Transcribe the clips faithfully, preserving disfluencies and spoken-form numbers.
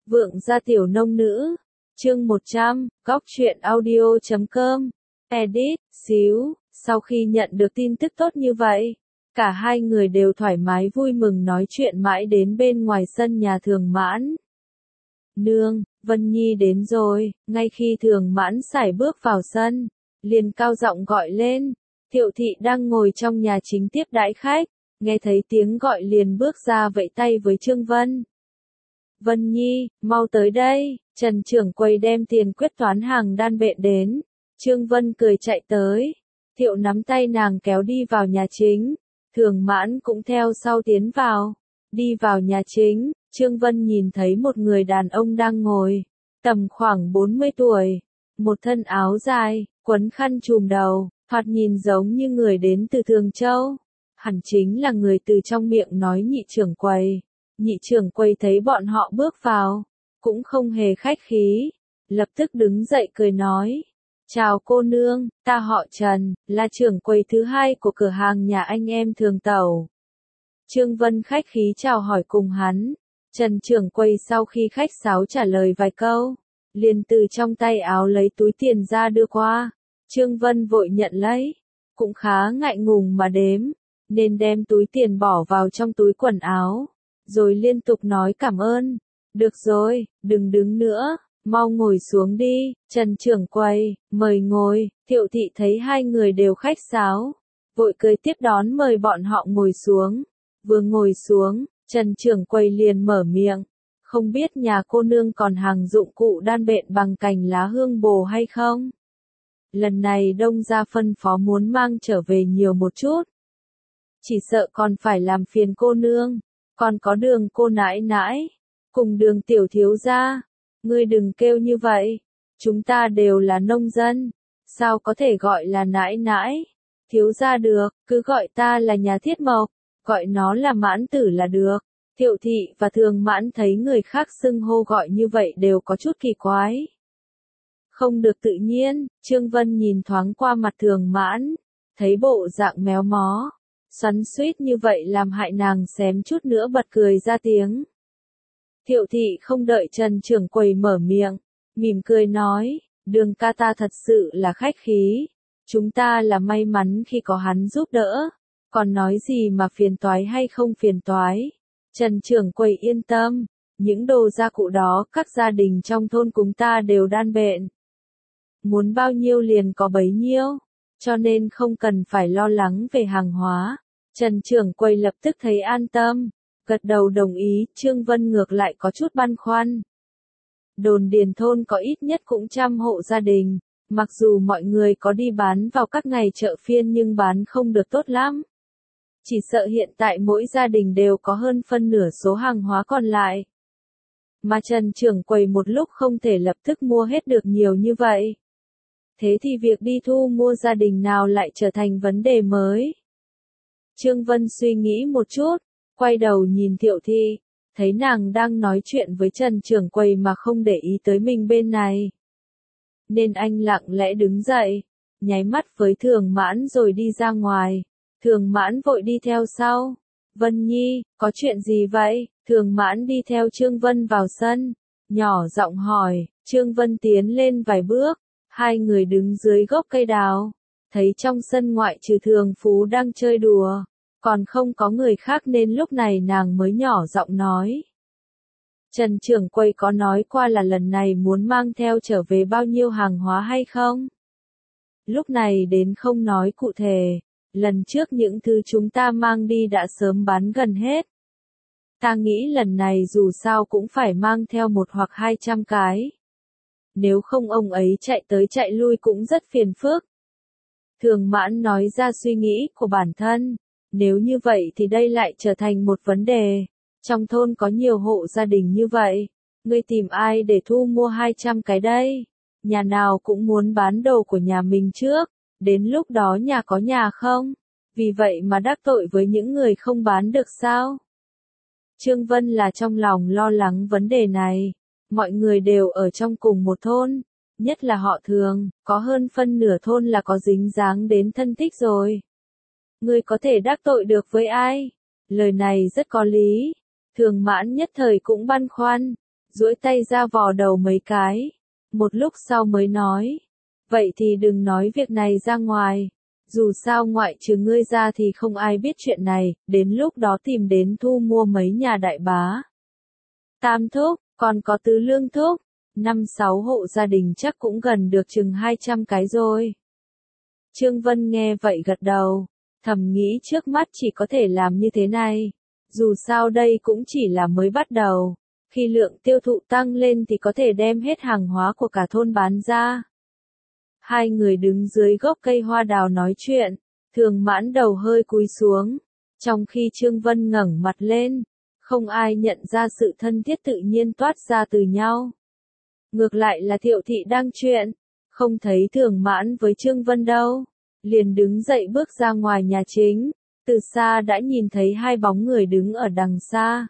Vượng gia tiểu nông nữ. Chương một trăm, góc truyện audio chấm com. Edit, xíu, sau khi nhận được tin tức tốt như vậy, cả hai người đều thoải mái vui mừng nói chuyện mãi đến bên ngoài sân nhà Thường Mãn. Nương, Vân Nhi đến rồi, ngay khi Thường Mãn sải bước vào sân, liền cao giọng gọi lên. Thiệu thị đang ngồi trong nhà chính tiếp đãi khách, nghe thấy tiếng gọi liền bước ra vẫy tay với Trương Vân. Vân Nhi, mau tới đây, Trần trưởng quầy đem tiền quyết toán hàng đan bện đến. Trương Vân cười chạy tới, Thiệu nắm tay nàng kéo đi vào nhà chính, Thường Mãn cũng theo sau tiến vào. Đi vào nhà chính, Trương Vân nhìn thấy một người đàn ông đang ngồi, tầm khoảng bốn mươi tuổi, một thân áo dài, quấn khăn trùm đầu, thoạt nhìn giống như người đến từ Thường Châu. Hẳn chính là người từ trong miệng nói nhị trưởng quầy. Nhị trưởng quầy thấy bọn họ bước vào, cũng không hề khách khí, lập tức đứng dậy cười nói. Chào cô nương, ta họ Trần, là trưởng quầy thứ hai của cửa hàng nhà anh em Thường Tẩu. Trương Vân khách khí chào hỏi cùng hắn. Trần trưởng quầy sau khi khách sáo trả lời vài câu, liền từ trong tay áo lấy túi tiền ra đưa qua. Trương Vân vội nhận lấy, cũng khá ngại ngùng mà đếm, nên đem túi tiền bỏ vào trong túi quần áo, rồi liên tục nói cảm ơn. Được rồi, đừng đứng nữa, mau ngồi xuống đi, Trần trưởng quầy, mời ngồi. Thiệu thị thấy hai người đều khách sáo, vội cười tiếp đón mời bọn họ ngồi xuống. Vừa ngồi xuống, Trần trưởng quầy liền mở miệng, không biết nhà cô nương còn hàng dụng cụ đan bện bằng cành lá hương bồ hay không? Lần này Đông gia phân phó muốn mang trở về nhiều một chút. Chỉ sợ còn phải làm phiền cô nương, còn có Đường cô nãi nãi, cùng Đường tiểu thiếu gia. Ngươi đừng kêu như vậy, chúng ta đều là nông dân, sao có thể gọi là nãi nãi, thiếu gia được, cứ gọi ta là nhà thiết mộc, gọi nó là Mãn tử là được. Thiệu thị và Thường Mãn thấy người khác xưng hô gọi như vậy đều có chút kỳ quái. Không được tự nhiên, Trương Vân nhìn thoáng qua mặt Thường Mãn, thấy bộ dạng méo mó, xoắn xuýt như vậy làm hại nàng xém chút nữa bật cười ra tiếng. Thiệu thị không đợi Trần trưởng quầy mở miệng, mỉm cười nói, Đường ca ta thật sự là khách khí, chúng ta là may mắn khi có hắn giúp đỡ, còn nói gì mà phiền toái hay không phiền toái. Trần trưởng quầy yên tâm, những đồ gia cụ đó các gia đình trong thôn chúng ta đều đan bện. Muốn bao nhiêu liền có bấy nhiêu, cho nên không cần phải lo lắng về hàng hóa. Trần trưởng quầy lập tức thấy an tâm, gật đầu đồng ý. Trương Vân ngược lại có chút băn khoăn. Đồn Điền thôn có ít nhất cũng trăm hộ gia đình, mặc dù mọi người có đi bán vào các ngày chợ phiên nhưng bán không được tốt lắm. Chỉ sợ hiện tại mỗi gia đình đều có hơn phân nửa số hàng hóa còn lại. Mà Trần trưởng quầy một lúc không thể lập tức mua hết được nhiều như vậy. Thế thì việc đi thu mua gia đình nào lại trở thành vấn đề mới. Trương Vân suy nghĩ một chút, quay đầu nhìn Thiệu thị, thấy nàng đang nói chuyện với Trần trưởng quầy mà không để ý tới mình bên này. Nên anh lặng lẽ đứng dậy, nháy mắt với Thường Mãn rồi đi ra ngoài. Thường Mãn vội đi theo sau. Vân Nhi, có chuyện gì vậy? Thường Mãn đi theo Trương Vân vào sân, nhỏ giọng hỏi. Trương Vân tiến lên vài bước, hai người đứng dưới gốc cây đào, thấy trong sân ngoại trừ Thường Phú đang chơi đùa, còn không có người khác nên lúc này nàng mới nhỏ giọng nói. Trần trưởng quầy có nói qua là lần này muốn mang theo trở về bao nhiêu hàng hóa hay không? Lúc này đến không nói cụ thể. Lần trước những thứ chúng ta mang đi đã sớm bán gần hết. Ta nghĩ lần này dù sao cũng phải mang theo một hoặc hai trăm cái. Nếu không ông ấy chạy tới chạy lui cũng rất phiền phức. Thường Mãn nói ra suy nghĩ của bản thân. Nếu như vậy thì đây lại trở thành một vấn đề. Trong thôn có nhiều hộ gia đình như vậy. Ngươi tìm ai để thu mua hai trăm cái đây? Nhà nào cũng muốn bán đồ của nhà mình trước. Đến lúc đó nhà có nhà không? Vì vậy mà đắc tội với những người không bán được sao? Trương Vân là trong lòng lo lắng vấn đề này. Mọi người đều ở trong cùng một thôn, nhất là họ Thường, có hơn phân nửa thôn là có dính dáng đến thân thích rồi. Ngươi có thể đắc tội được với ai? Lời này rất có lý. Thường Mãn nhất thời cũng băn khoăn. duỗi tay ra vò đầu mấy cái, một lúc sau mới nói, vậy thì đừng nói việc này ra ngoài, dù sao ngoại trừ ngươi ra thì không ai biết chuyện này, đến lúc đó tìm đến thu mua mấy nhà đại bá. Tam thúc, còn có tứ lương thúc, năm sáu hộ gia đình chắc cũng gần được chừng hai trăm cái rồi. Trương Vân nghe vậy gật đầu, thầm nghĩ trước mắt chỉ có thể làm như thế này, dù sao đây cũng chỉ là mới bắt đầu, khi lượng tiêu thụ tăng lên thì có thể đem hết hàng hóa của cả thôn bán ra. Hai người đứng dưới gốc cây hoa đào nói chuyện, Thường Mãn đầu hơi cúi xuống, trong khi Trương Vân ngẩng mặt lên, không ai nhận ra sự thân thiết tự nhiên toát ra từ nhau. Ngược lại là Thiệu Thị đang chuyện, không thấy Thường Mãn với Trương Vân đâu, liền đứng dậy bước ra ngoài nhà chính, từ xa đã nhìn thấy hai bóng người đứng ở đằng xa.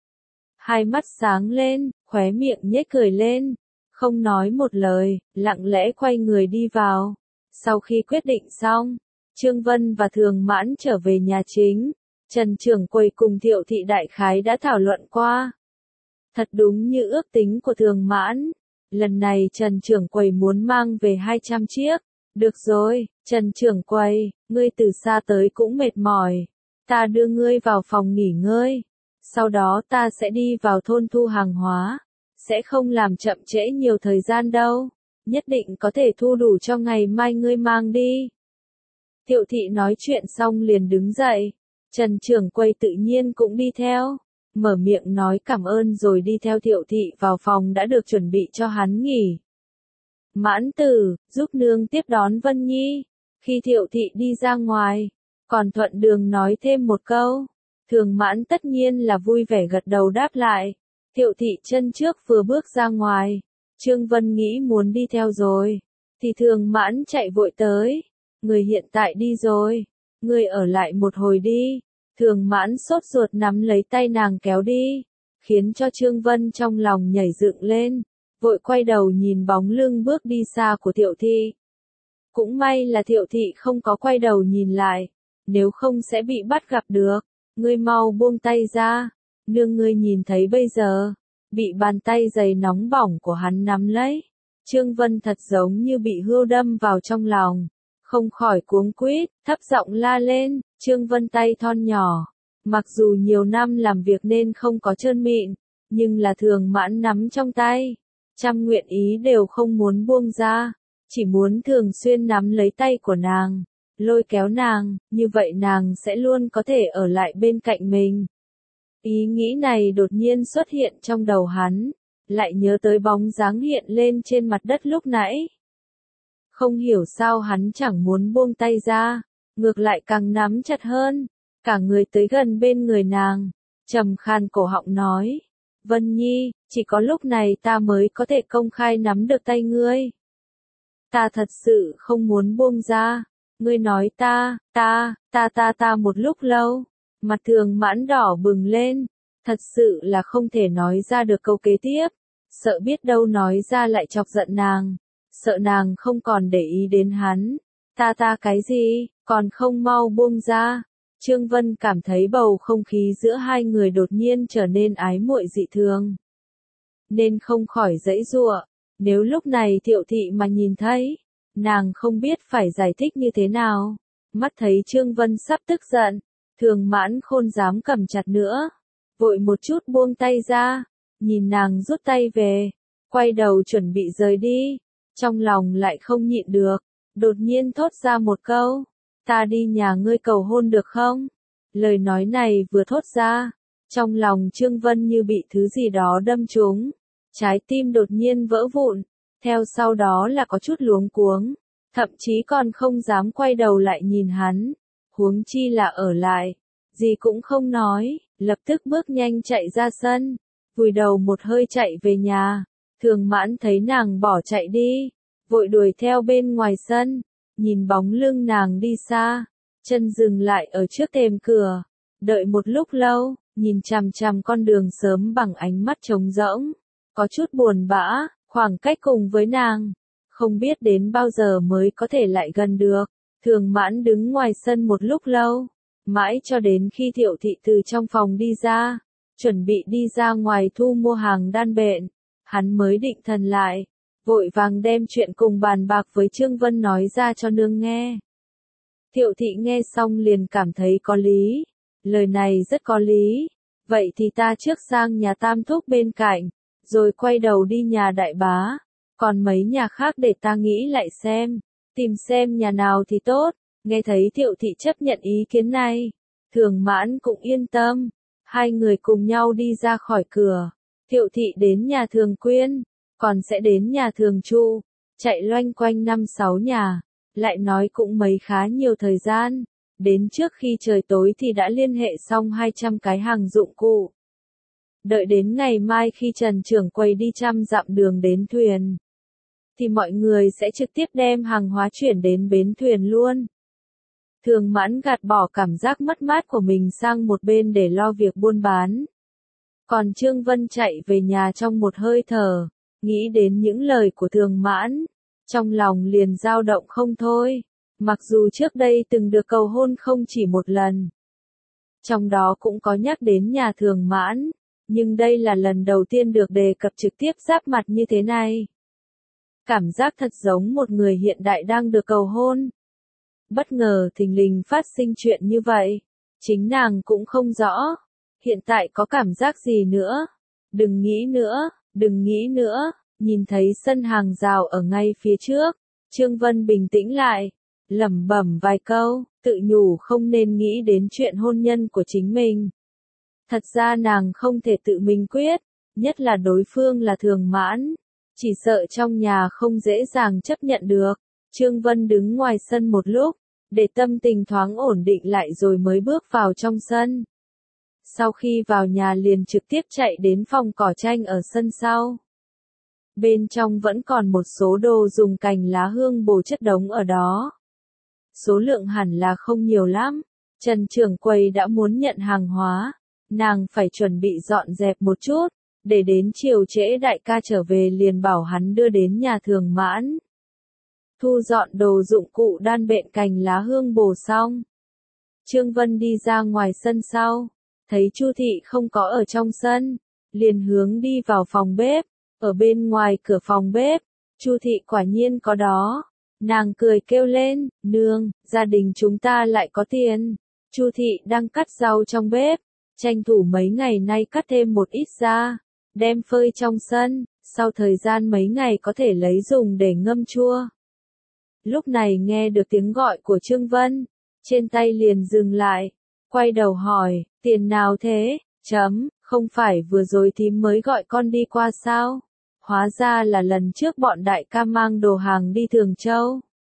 Hai mắt sáng lên, khóe miệng nhếch cười lên, không nói một lời, lặng lẽ quay người đi vào. Sau khi quyết định xong, Trương Vân và Thường Mãn trở về nhà chính, Trần trưởng quầy cùng Thiệu Thị đại khái đã thảo luận qua. Thật đúng như ước tính của Thường Mãn, lần này Trần trưởng quầy muốn mang về hai trăm chiếc. Được rồi, Trần trưởng quầy, ngươi từ xa tới cũng mệt mỏi, ta đưa ngươi vào phòng nghỉ ngơi, sau đó ta sẽ đi vào thôn thu hàng hóa, sẽ không làm chậm trễ nhiều thời gian đâu, nhất định có thể thu đủ cho ngày mai ngươi mang đi. Thiệu Thị nói chuyện xong liền đứng dậy, Trần trưởng quầy tự nhiên cũng đi theo, mở miệng nói cảm ơn rồi đi theo Thiệu Thị vào phòng đã được chuẩn bị cho hắn nghỉ. Mãn tử, giúp nương tiếp đón Vân Nhi. Khi Thiệu Thị đi ra ngoài, còn thuận đường nói thêm một câu. Thường Mãn tất nhiên là vui vẻ gật đầu đáp lại. Thiệu Thị chân trước vừa bước ra ngoài, Trương Vân nghĩ muốn đi theo rồi, thì Thường Mãn chạy vội tới. Người hiện tại đi rồi, người ở lại một hồi đi. Thường Mãn sốt ruột nắm lấy tay nàng kéo đi, khiến cho Trương Vân trong lòng nhảy dựng lên. Vội quay đầu nhìn bóng lưng bước đi xa của Thiệu Thị. Cũng may là Thiệu Thị không có quay đầu nhìn lại, nếu không sẽ bị bắt gặp được. Ngươi mau buông tay ra, nương ngươi nhìn thấy bây giờ, bị bàn tay dày nóng bỏng của hắn nắm lấy. Trương Vân thật giống như bị hươu đâm vào trong lòng, không khỏi cuống quýt, thấp giọng la lên. Trương Vân tay thon nhỏ, mặc dù nhiều năm làm việc nên không có trơn mịn, nhưng là Thường Mãn nắm trong tay. Trăm nguyện ý đều không muốn buông ra, chỉ muốn thường xuyên nắm lấy tay của nàng, lôi kéo nàng, như vậy nàng sẽ luôn có thể ở lại bên cạnh mình. Ý nghĩ này đột nhiên xuất hiện trong đầu hắn, lại nhớ tới bóng dáng hiện lên trên mặt đất lúc nãy. Không hiểu sao hắn chẳng muốn buông tay ra, ngược lại càng nắm chặt hơn, cả người tới gần bên người nàng, trầm khan cổ họng nói. Vân Nhi, chỉ có lúc này ta mới có thể công khai nắm được tay ngươi. Ta thật sự không muốn buông ra. Ngươi nói ta, ta, ta ta ta một lúc lâu. Mặt Thường Mãn đỏ bừng lên. Thật sự là không thể nói ra được câu kế tiếp. Sợ biết đâu nói ra lại chọc giận nàng. Sợ nàng không còn để ý đến hắn. Ta ta cái gì, còn không mau buông ra. Trương Vân cảm thấy bầu không khí giữa hai người đột nhiên trở nên ái muội dị thường, nên không khỏi giãy giụa. Nếu lúc này Thiệu Thị mà nhìn thấy, nàng không biết phải giải thích như thế nào. Mắt thấy Trương Vân sắp tức giận, Thường Mãn khôn dám cầm chặt nữa, vội một chút buông tay ra, nhìn nàng rút tay về, quay đầu chuẩn bị rời đi, trong lòng lại không nhịn được, đột nhiên thốt ra một câu. Ta đi nhà ngươi cầu hôn được không? Lời nói này vừa thốt ra, trong lòng Trương Vân như bị thứ gì đó đâm trúng, trái tim đột nhiên vỡ vụn, theo sau đó là có chút luống cuống, thậm chí còn không dám quay đầu lại nhìn hắn, huống chi là ở lại, gì cũng không nói, lập tức bước nhanh chạy ra sân, vùi đầu một hơi chạy về nhà. Thường Mãn thấy nàng bỏ chạy đi, vội đuổi theo bên ngoài sân. Nhìn bóng lưng nàng đi xa, chân dừng lại ở trước thềm cửa, đợi một lúc lâu, nhìn chằm chằm con đường sớm bằng ánh mắt trống rỗng, có chút buồn bã, khoảng cách cùng với nàng, không biết đến bao giờ mới có thể lại gần được. Thường Mãn đứng ngoài sân một lúc lâu, mãi cho đến khi Thiệu Thị từ trong phòng đi ra, chuẩn bị đi ra ngoài thu mua hàng đan bện, hắn mới định thần lại, vội vàng đem chuyện cùng bàn bạc với Trương Vân nói ra cho nương nghe. Thiệu thị nghe xong liền cảm thấy có lý, lời này rất có lý, vậy thì ta trước sang nhà Tam Thúc bên cạnh, rồi quay đầu đi nhà Đại Bá, còn mấy nhà khác để ta nghĩ lại xem, tìm xem nhà nào thì tốt. Nghe thấy Thiệu thị chấp nhận ý kiến này, Thường Mãn cũng yên tâm, hai người cùng nhau đi ra khỏi cửa. Thiệu thị đến nhà Thường Quyên, còn sẽ đến nhà Thường Chu, chạy loanh quanh năm sáu nhà, lại nói cũng mấy khá nhiều thời gian, đến trước khi trời tối thì đã liên hệ xong hai trăm cái hàng dụng cụ. Đợi đến ngày mai khi Trần trưởng quầy đi trăm dặm đường đến thuyền, thì mọi người sẽ trực tiếp đem hàng hóa chuyển đến bến thuyền luôn. Thường Mãn gạt bỏ cảm giác mất mát của mình sang một bên để lo việc buôn bán. Còn Trương Vân chạy về nhà trong một hơi thở, nghĩ đến những lời của Thường Mãn, trong lòng liền dao động không thôi, mặc dù trước đây từng được cầu hôn không chỉ một lần. Trong đó cũng có nhắc đến nhà Thường Mãn, nhưng đây là lần đầu tiên được đề cập trực tiếp giáp mặt như thế này. Cảm giác thật giống một người hiện đại đang được cầu hôn. Bất ngờ thình lình phát sinh chuyện như vậy, chính nàng cũng không rõ, hiện tại có cảm giác gì nữa. Đừng nghĩ nữa, đừng nghĩ nữa, nhìn thấy sân hàng rào ở ngay phía trước, Trương Vân bình tĩnh lại, lẩm bẩm vài câu, tự nhủ không nên nghĩ đến chuyện hôn nhân của chính mình. Thật ra nàng không thể tự mình quyết, nhất là đối phương là Thường Mãn, chỉ sợ trong nhà không dễ dàng chấp nhận được. Trương Vân đứng ngoài sân một lúc, để tâm tình thoáng ổn định lại rồi mới bước vào trong sân. Sau khi vào nhà liền trực tiếp chạy đến phòng cỏ tranh ở sân sau. Bên trong vẫn còn một số đồ dùng cành lá hương bồ chất đống ở đó. Số lượng hẳn là không nhiều lắm. Trần trưởng quầy đã muốn nhận hàng hóa, nàng phải chuẩn bị dọn dẹp một chút, để đến chiều trễ đại ca trở về liền bảo hắn đưa đến nhà Thường Mãn. Thu dọn đồ dụng cụ đan bện cành lá hương bồ xong, Trương Vân đi ra ngoài sân sau, thấy Chu thị không có ở trong sân, liền hướng đi vào phòng bếp. Ở bên ngoài cửa phòng bếp, Chu thị quả nhiên có đó. Nàng cười kêu lên, nương, gia đình chúng ta lại có tiền. Chu thị đang cắt rau trong bếp, tranh thủ mấy ngày nay cắt thêm một ít ra, đem phơi trong sân, sau thời gian mấy ngày có thể lấy dùng để ngâm chua. Lúc này nghe được tiếng gọi của Trương Vân, trên tay liền dừng lại, quay đầu hỏi, tiền nào thế, chấm, không phải vừa rồi thím mới gọi con đi qua sao? Hóa ra là lần trước bọn đại ca mang đồ hàng đi Thường Châu.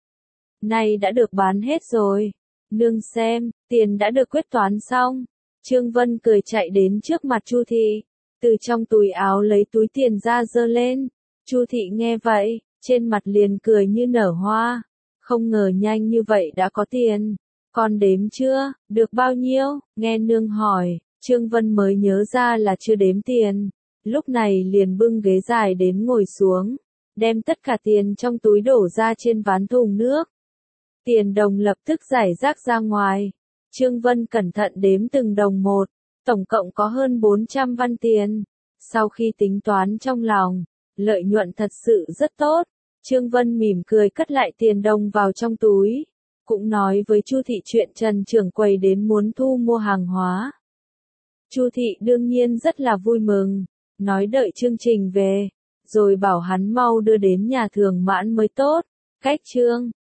Nay đã được bán hết rồi. Nương xem, tiền đã được quyết toán xong. Trương Vân cười chạy đến trước mặt Chu thị, từ trong túi áo lấy túi tiền ra giơ lên. Chu thị nghe vậy, trên mặt liền cười như nở hoa. Không ngờ nhanh như vậy đã có tiền. Con đếm chưa, được bao nhiêu? Nghe nương hỏi, Trương Vân mới nhớ ra là chưa đếm tiền. Lúc này liền bưng ghế dài đến ngồi xuống, đem tất cả tiền trong túi đổ ra trên ván thùng nước. Tiền đồng lập tức rải rác ra ngoài. Trương Vân cẩn thận đếm từng đồng một, tổng cộng có hơn bốn trăm văn tiền. Sau khi tính toán trong lòng, lợi nhuận thật sự rất tốt. Trương Vân mỉm cười cất lại tiền đồng vào trong túi, cũng nói với Chu thị chuyện Trần trưởng quầy đến muốn thu mua hàng hóa. Chu thị đương nhiên rất là vui mừng, nói đợi chương trình về, rồi bảo hắn mau đưa đến nhà Thường Mãn mới tốt. Cách Trương